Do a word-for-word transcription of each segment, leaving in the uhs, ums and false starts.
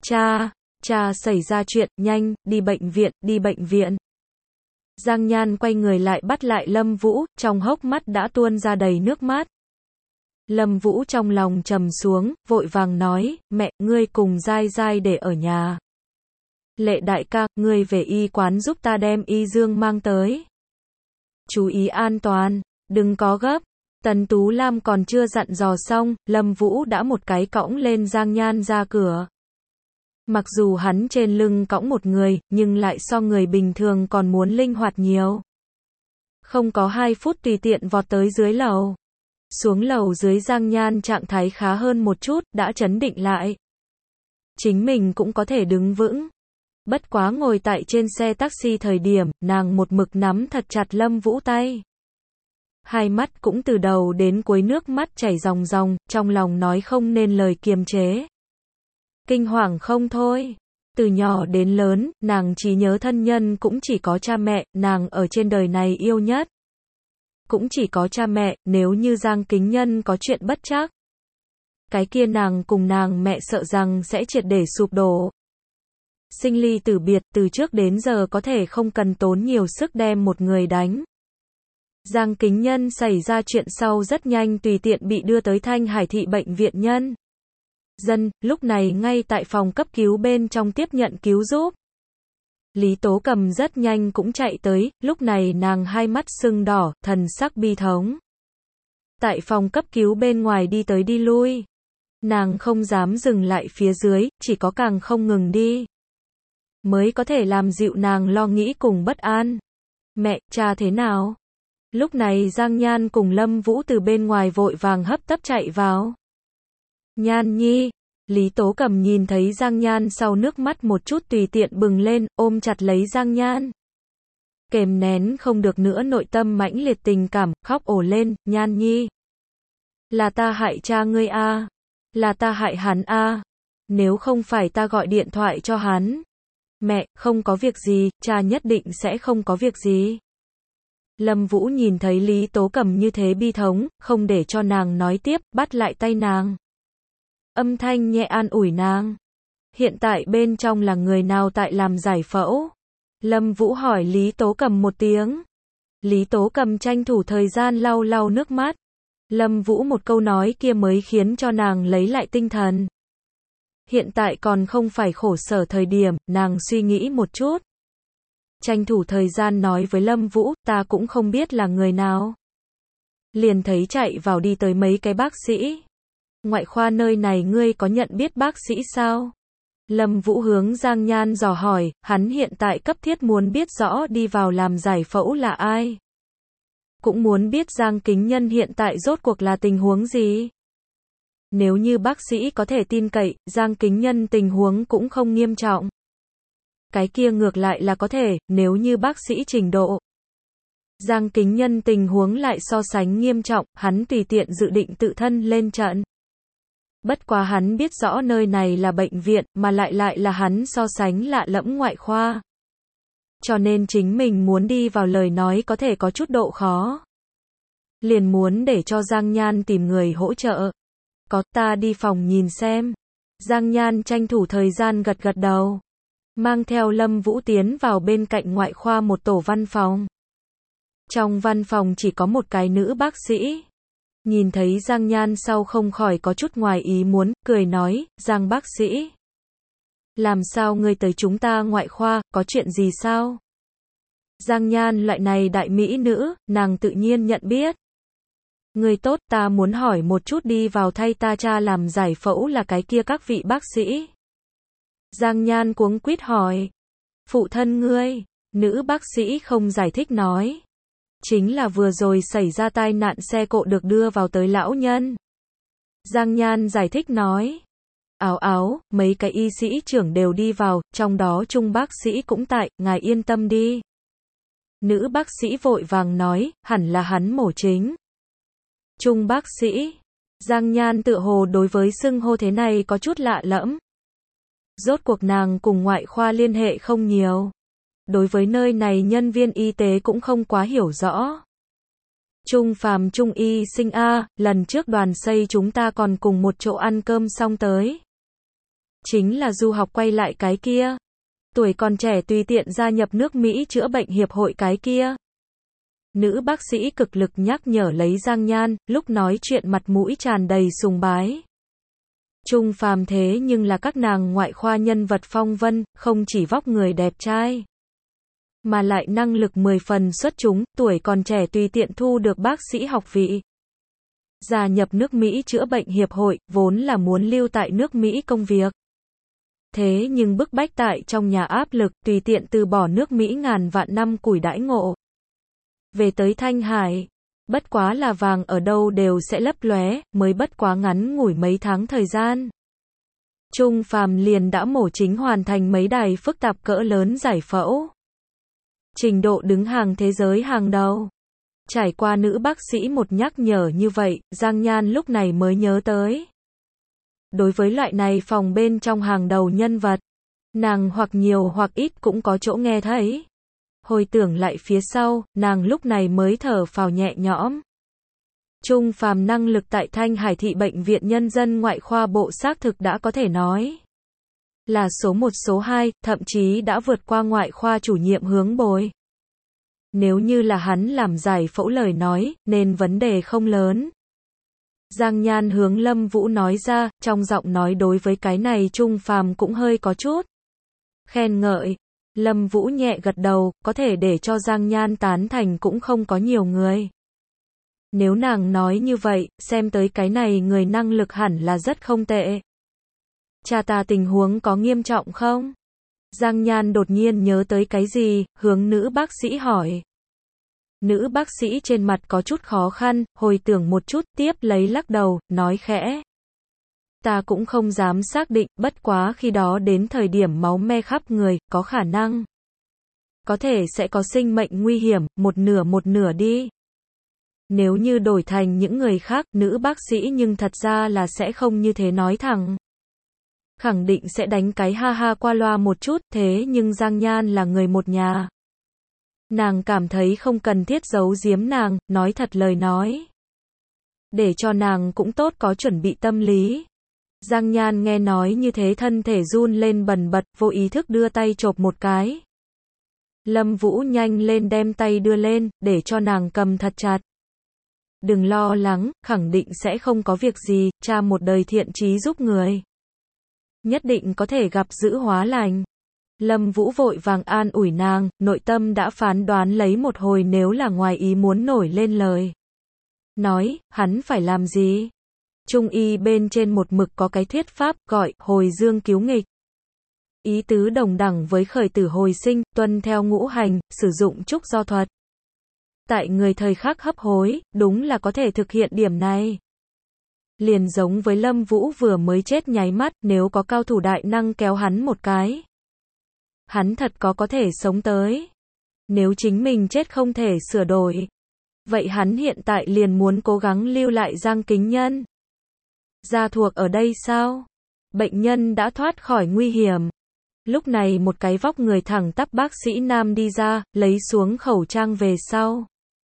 Cha, cha xảy ra chuyện, nhanh, đi bệnh viện, đi bệnh viện. Giang Nhan quay người lại bắt lại Lâm Vũ, trong hốc mắt đã tuôn ra đầy nước mắt. Lâm Vũ trong lòng trầm xuống, vội vàng nói, mẹ, ngươi cùng Giai Giai để ở nhà. Lệ đại ca, ngươi về y quán giúp ta đem y dương mang tới. Chú ý an toàn, đừng có gấp. Tần Tú Lam còn chưa dặn dò xong, Lâm Vũ đã một cái cõng lên Giang Nhan ra cửa. Mặc dù hắn trên lưng cõng một người, nhưng lại so người bình thường còn muốn linh hoạt nhiều. Không có hai phút tùy tiện vọt tới dưới lầu. Xuống lầu dưới Giang Nhan trạng thái khá hơn một chút, đã trấn định lại. Chính mình cũng có thể đứng vững. Bất quá ngồi tại trên xe taxi thời điểm, nàng một mực nắm thật chặt Lâm Vũ tay. Hai mắt cũng từ đầu đến cuối nước mắt chảy ròng ròng, trong lòng nói không nên lời kiềm chế. Kinh hoàng không thôi. Từ nhỏ đến lớn, nàng chỉ nhớ thân nhân cũng chỉ có cha mẹ, nàng ở trên đời này yêu nhất. Cũng chỉ có cha mẹ, nếu như Giang Kính Nhân có chuyện bất trắc. Cái kia nàng cùng nàng mẹ sợ rằng sẽ triệt để sụp đổ. Sinh ly tử biệt, từ trước đến giờ có thể không cần tốn nhiều sức đem một người đánh. Giang Kính Nhân xảy ra chuyện sau rất nhanh tùy tiện bị đưa tới Thanh Hải thị bệnh viện nhân dân, lúc này ngay tại phòng cấp cứu bên trong tiếp nhận cứu giúp. Lý Tố Cầm rất nhanh cũng chạy tới, lúc này nàng hai mắt sưng đỏ, thần sắc bi thống. Tại phòng cấp cứu bên ngoài đi tới đi lui. Nàng không dám dừng lại phía dưới, chỉ có càng không ngừng đi. Mới có thể làm dịu nàng lo nghĩ cùng bất an. Mẹ, cha thế nào? Lúc này Giang Nhan cùng Lâm Vũ từ bên ngoài vội vàng hấp tấp chạy vào. Nhan nhi. Lý Tố Cầm nhìn thấy Giang Nhan sau nước mắt một chút tùy tiện bừng lên, ôm chặt lấy Giang Nhan. Kềm nén không được nữa nội tâm mãnh liệt tình cảm, khóc ồ lên, Nhan nhi. Là ta hại cha ngươi a, à. Là ta hại hắn a. À. Nếu không phải ta gọi điện thoại cho hắn. Mẹ, không có việc gì, cha nhất định sẽ không có việc gì. Lâm Vũ nhìn thấy Lý Tố Cầm như thế bi thống, không để cho nàng nói tiếp, bắt lại tay nàng. Âm thanh nhẹ an ủi nàng. Hiện tại bên trong là người nào tại làm giải phẫu? Lâm Vũ hỏi Lý Tố Cầm một tiếng. Lý Tố Cầm tranh thủ thời gian lau lau nước mắt. Lâm Vũ một câu nói kia mới khiến cho nàng lấy lại tinh thần. Hiện tại còn không phải khổ sở thời điểm, nàng suy nghĩ một chút. Tranh thủ thời gian nói với Lâm Vũ, ta cũng không biết là người nào. Liền thấy chạy vào đi tới mấy cái bác sĩ. Ngoại khoa nơi này ngươi có nhận biết bác sĩ sao? Lâm Vũ hướng Giang Nhan dò hỏi, hắn hiện tại cấp thiết muốn biết rõ đi vào làm giải phẫu là ai. Cũng muốn biết Giang Kính Nhân hiện tại rốt cuộc là tình huống gì. Nếu như bác sĩ có thể tin cậy, Giang Kính Nhân tình huống cũng không nghiêm trọng. Cái kia ngược lại là có thể, nếu như bác sĩ trình độ. Giang Kính Nhân tình huống lại so sánh nghiêm trọng, hắn tùy tiện dự định tự thân lên trận. Bất quá hắn biết rõ nơi này là bệnh viện, mà lại lại là hắn so sánh lạ lẫm ngoại khoa. Cho nên chính mình muốn đi vào lời nói có thể có chút độ khó. Liền muốn để cho Giang Nhan tìm người hỗ trợ. Có, ta đi phòng nhìn xem. Giang Nhan tranh thủ thời gian gật gật đầu. Mang theo Lâm Vũ tiến vào bên cạnh ngoại khoa một tổ văn phòng. Trong văn phòng chỉ có một cái nữ bác sĩ. Nhìn thấy Giang Nhan sau không khỏi có chút ngoài ý muốn, cười nói, Giang bác sĩ. Làm sao ngươi tới chúng ta ngoại khoa, có chuyện gì sao? Giang Nhan loại này đại mỹ nữ, nàng tự nhiên nhận biết. Người tốt, ta muốn hỏi một chút đi vào thay ta cha làm giải phẫu là cái kia các vị bác sĩ. Giang Nhan cuống quýt hỏi. Phụ thân ngươi, nữ bác sĩ không giải thích nói. Chính là vừa rồi xảy ra tai nạn xe cộ được đưa vào tới lão nhân. Giang Nhan giải thích nói. Áo áo, mấy cái y sĩ trưởng đều đi vào, trong đó Trung bác sĩ cũng tại, ngài yên tâm đi. Nữ bác sĩ vội vàng nói, hẳn là hắn mổ chính. Trung bác sĩ. Giang Nhan tự hồ đối với xưng hô thế này có chút lạ lẫm. Rốt cuộc nàng cùng ngoại khoa liên hệ không nhiều. Đối với nơi này nhân viên y tế cũng không quá hiểu rõ. Trung Phàm Trung y sinh a, lần trước đoàn xây chúng ta còn cùng một chỗ ăn cơm xong tới. Chính là du học quay lại cái kia. Tuổi còn trẻ tùy tiện gia nhập nước Mỹ chữa bệnh hiệp hội cái kia. Nữ bác sĩ cực lực nhắc nhở lấy Giang Nhan, lúc nói chuyện mặt mũi tràn đầy sùng bái. Trung Phàm thế nhưng là các nàng ngoại khoa nhân vật phong vân, không chỉ vóc người đẹp trai, mà lại năng lực mười phần xuất chúng, tuổi còn trẻ tùy tiện thu được bác sĩ học vị. Gia nhập nước Mỹ chữa bệnh hiệp hội, vốn là muốn lưu tại nước Mỹ công việc. Thế nhưng bức bách tại trong nhà áp lực, tùy tiện từ bỏ nước Mỹ ngàn vạn năm củi đãi ngộ. Về tới Thanh Hải, bất quá là vàng ở đâu đều sẽ lấp lóe, mới bất quá ngắn ngủi mấy tháng thời gian. Trung Phàm liền đã mổ chính hoàn thành mấy đài phức tạp cỡ lớn giải phẫu. Trình độ đứng hàng thế giới hàng đầu. Trải qua nữ bác sĩ một nhắc nhở như vậy, Giang Nhan lúc này mới nhớ tới. Đối với loại này phòng bên trong hàng đầu nhân vật, nàng hoặc nhiều hoặc ít cũng có chỗ nghe thấy. Hồi tưởng lại phía sau, nàng lúc này mới thở phào nhẹ nhõm. Trung Phàm năng lực tại Thanh Hải thị bệnh viện nhân dân ngoại khoa bộ xác thực đã có thể nói là số một số hai, thậm chí đã vượt qua ngoại khoa chủ nhiệm Hướng Bồi. Nếu như là hắn làm giải phẫu lời nói, nên vấn đề không lớn. Giang Nhan hướng Lâm Vũ nói ra, trong giọng nói đối với cái này Trung Phàm cũng hơi có chút khen ngợi. Lâm Vũ nhẹ gật đầu, có thể để cho Giang Nhan tán thành cũng không có nhiều người. Nếu nàng nói như vậy, xem tới cái này người năng lực hẳn là rất không tệ. Cha ta tình huống có nghiêm trọng không? Giang Nhan đột nhiên nhớ tới cái gì, hướng nữ bác sĩ hỏi. Nữ bác sĩ trên mặt có chút khó khăn, hồi tưởng một chút, tiếp lấy lắc đầu, nói khẽ. Ta cũng không dám xác định, bất quá khi đó đến thời điểm máu me khắp người, có khả năng. Có thể sẽ có sinh mệnh nguy hiểm, một nửa một nửa đi. Nếu như đổi thành những người khác, nữ bác sĩ nhưng thật ra là sẽ không như thế nói thẳng. Khẳng định sẽ đánh cái ha ha qua loa một chút, thế nhưng Giang Nhan là người một nhà. Nàng cảm thấy không cần thiết giấu giếm nàng, nói thật lời nói. Để cho nàng cũng tốt có chuẩn bị tâm lý. Giang Nhan nghe nói như thế thân thể run lên bần bật, vô ý thức đưa tay chộp một cái. Lâm Vũ nhanh lên đem tay đưa lên, để cho nàng cầm thật chặt. Đừng lo lắng, khẳng định sẽ không có việc gì, cha một đời thiện chí giúp người. Nhất định có thể gặp dữ hóa lành. Lâm Vũ vội vàng an ủi nàng, nội tâm đã phán đoán lấy một hồi nếu là ngoài ý muốn nổi lên lời. Nói, hắn phải làm gì? Trung y bên trên một mực có cái thuyết pháp gọi hồi dương cứu nghịch. Ý tứ đồng đẳng với khởi tử hồi sinh, tuân theo ngũ hành, sử dụng trúc do thuật. Tại người thời khắc hấp hối, đúng là có thể thực hiện điểm này. Liền giống với Lâm Vũ vừa mới chết nháy mắt, nếu có cao thủ đại năng kéo hắn một cái. Hắn thật có có thể sống tới. Nếu chính mình chết không thể sửa đổi. Vậy hắn hiện tại liền muốn cố gắng lưu lại Giang Kính Nhân. Gia thuộc ở đây sao? Bệnh nhân đã thoát khỏi nguy hiểm. Lúc này một cái vóc người thẳng tắp bác sĩ nam đi ra, lấy xuống khẩu trang về sau.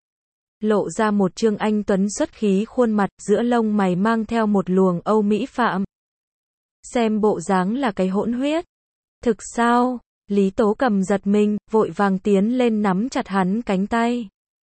Lộ ra một trương anh tuấn xuất khí khuôn mặt, giữa lông mày mang theo một luồng Âu Mỹ phạm. Xem bộ dáng là cái hỗn huyết. Thực sao? Lý Tố Cầm giật mình, vội vàng tiến lên nắm chặt hắn cánh tay.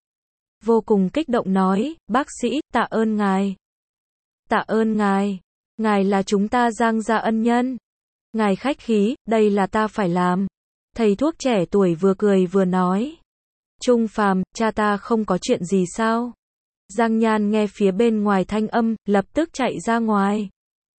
Vô cùng kích động nói, bác sĩ, tạ ơn ngài. Tạ ơn ngài. Ngài là chúng ta Giang gia ân nhân. Ngài khách khí, đây là ta phải làm. Thầy thuốc trẻ tuổi vừa cười vừa nói. Trung Phàm, cha ta không có chuyện gì sao? Giang Nhan nghe phía bên ngoài thanh âm, lập tức chạy ra ngoài.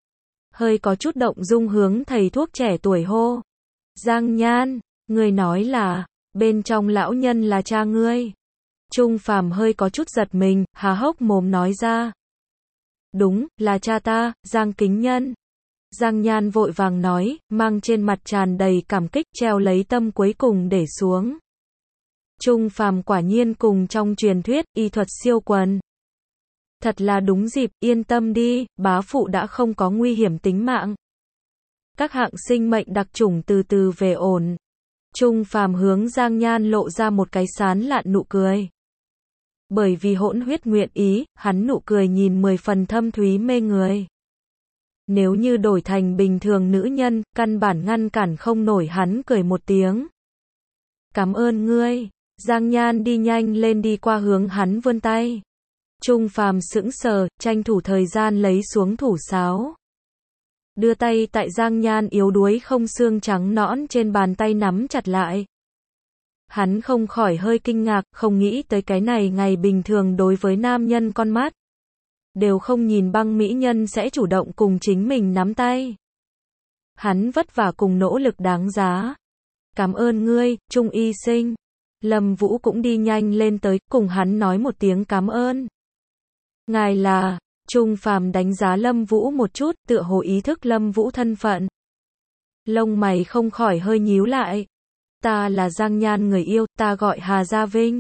Hơi có chút động dung hướng thầy thuốc trẻ tuổi hô. Giang Nhan, người nói là, bên trong lão nhân là cha ngươi. Trung Phàm hơi có chút giật mình, há hốc mồm nói ra. Đúng, là cha ta, Giang Kính Nhân. Giang Nhan vội vàng nói, mang trên mặt tràn đầy cảm kích, treo lấy tâm cuối cùng để xuống. Trung Phàm quả nhiên cùng trong truyền thuyết, y thuật siêu quần. Thật là đúng dịp, yên tâm đi, bá phụ đã không có nguy hiểm tính mạng. Các hạng sinh mệnh đặc chủng từ từ về ổn. Trung Phàm hướng Giang Nhan lộ ra một cái sán lạn nụ cười. Bởi vì hỗn huyết nguyện ý, hắn nụ cười nhìn mười phần thâm thúy mê người. Nếu như đổi thành bình thường nữ nhân, căn bản ngăn cản không nổi hắn cười một tiếng. Cảm ơn ngươi. Giang Nhan đi nhanh lên đi qua hướng hắn vươn tay. Trung Phàm sững sờ, tranh thủ thời gian lấy xuống thủ sáo. Đưa tay tại Giang Nhan yếu đuối không xương trắng nõn trên bàn tay nắm chặt lại. Hắn không khỏi hơi kinh ngạc, không nghĩ tới cái này ngày bình thường đối với nam nhân con mắt. Đều không nhìn băng mỹ nhân sẽ chủ động cùng chính mình nắm tay. Hắn vất vả cùng nỗ lực đáng giá. Cảm ơn ngươi, Trung y sinh. Lâm Vũ cũng đi nhanh lên tới, cùng hắn nói một tiếng cảm ơn. Ngài là, Trung Phàm đánh giá Lâm Vũ một chút, tựa hồ ý thức Lâm Vũ thân phận. Lông mày không khỏi hơi nhíu lại. Ta là Giang Nhan người yêu, ta gọi Hà Gia Vinh.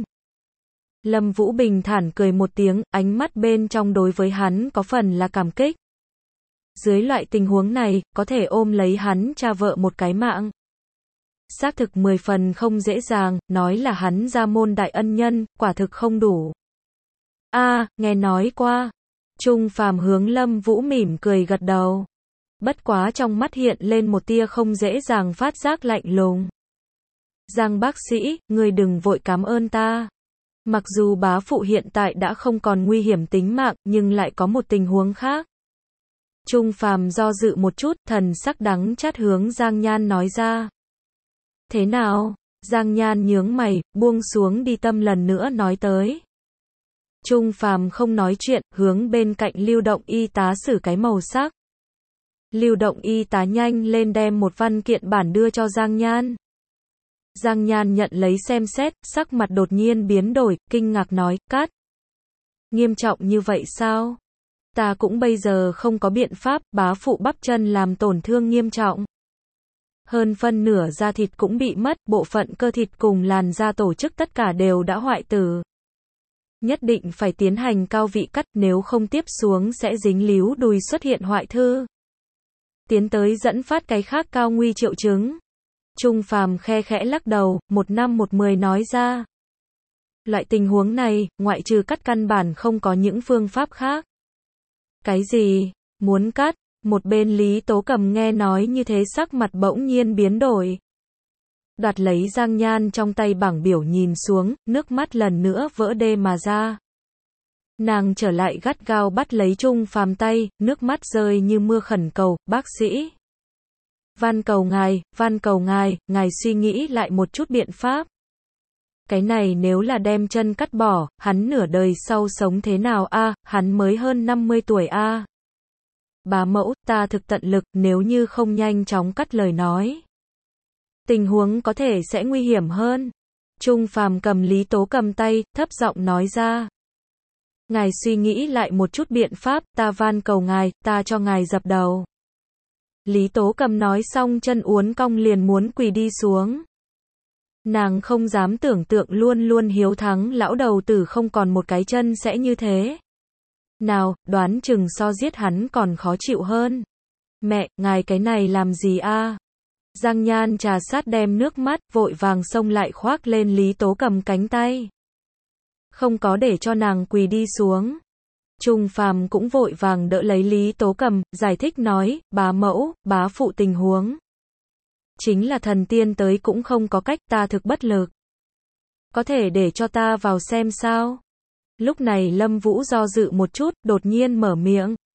Lâm Vũ bình thản cười một tiếng, ánh mắt bên trong đối với hắn có phần là cảm kích. Dưới loại tình huống này, có thể ôm lấy hắn cha vợ một cái mạng. Xác thực mười phần không dễ dàng, nói là hắn gia môn đại ân nhân, quả thực không đủ. A, à, nghe nói qua. Trung Phàm hướng Lâm Vũ mỉm cười gật đầu. Bất quá trong mắt hiện lên một tia không dễ dàng phát giác lạnh lùng. Giang bác sĩ, ngươi đừng vội cảm ơn ta. Mặc dù bá phụ hiện tại đã không còn nguy hiểm tính mạng, nhưng lại có một tình huống khác. Trung Phàm do dự một chút, thần sắc đắng chát hướng Giang Nhan nói ra. Thế nào? Giang Nhan nhướng mày, buông xuống đi tâm lần nữa nói tới. Trung Phàm không nói chuyện, hướng bên cạnh lưu động y tá xử cái màu sắc. Lưu động y tá nhanh lên đem một văn kiện bản đưa cho Giang Nhan. Giang Nhan nhận lấy xem xét, sắc mặt đột nhiên biến đổi, kinh ngạc nói, cát. Nghiêm trọng như vậy sao? Ta cũng bây giờ không có biện pháp, bá phụ bắp chân làm tổn thương nghiêm trọng. Hơn phân nửa da thịt cũng bị mất, bộ phận cơ thịt cùng làn da tổ chức tất cả đều đã hoại tử. Nhất định phải tiến hành cao vị cắt, nếu không tiếp xuống sẽ dính líu đùi xuất hiện hoại thư. Tiến tới dẫn phát cái khác cao nguy triệu chứng. Trung Phàm khe khẽ lắc đầu, một năm một mười nói ra. Loại tình huống này, ngoại trừ cắt căn bản không có những phương pháp khác. Cái gì? Muốn cắt? Một bên Lý Tố Cầm nghe nói như thế sắc mặt bỗng nhiên biến đổi. Đoạt lấy Giang Nhan trong tay bảng biểu nhìn xuống, nước mắt lần nữa vỡ đê mà ra. Nàng trở lại gắt gao bắt lấy Trung Phàm tay, nước mắt rơi như mưa khẩn cầu, bác sĩ. Van cầu ngài, van cầu ngài, ngài suy nghĩ lại một chút biện pháp. Cái này nếu là đem chân cắt bỏ, hắn nửa đời sau sống thế nào a? À, hắn mới hơn năm mươi tuổi a. À. Bá mẫu, ta thực tận lực, nếu như không nhanh chóng cắt lời nói. Tình huống có thể sẽ nguy hiểm hơn. Trung Phàm cầm Lý Tố Cầm tay, thấp giọng nói ra. Ngài suy nghĩ lại một chút biện pháp, ta van cầu ngài, ta cho ngài dập đầu. Lý Tố Cầm nói xong chân uốn cong liền muốn quỳ đi xuống. Nàng không dám tưởng tượng luôn luôn hiếu thắng lão đầu tử không còn một cái chân sẽ như thế. Nào, đoán chừng so giết hắn còn khó chịu hơn. Mẹ, ngài cái này làm gì a? À? Giang Nhan trà sát đem nước mắt, vội vàng xông lại khoác lên Lý Tố Cầm cánh tay. Không có để cho nàng quỳ đi xuống. Trung Phàm cũng vội vàng đỡ lấy Lý Tố Cầm, giải thích nói, bá mẫu, bá phụ tình huống. Chính là thần tiên tới cũng không có cách, ta thực bất lực. Có thể để cho ta vào xem sao? Lúc này Lâm Vũ do dự một chút, đột nhiên mở miệng.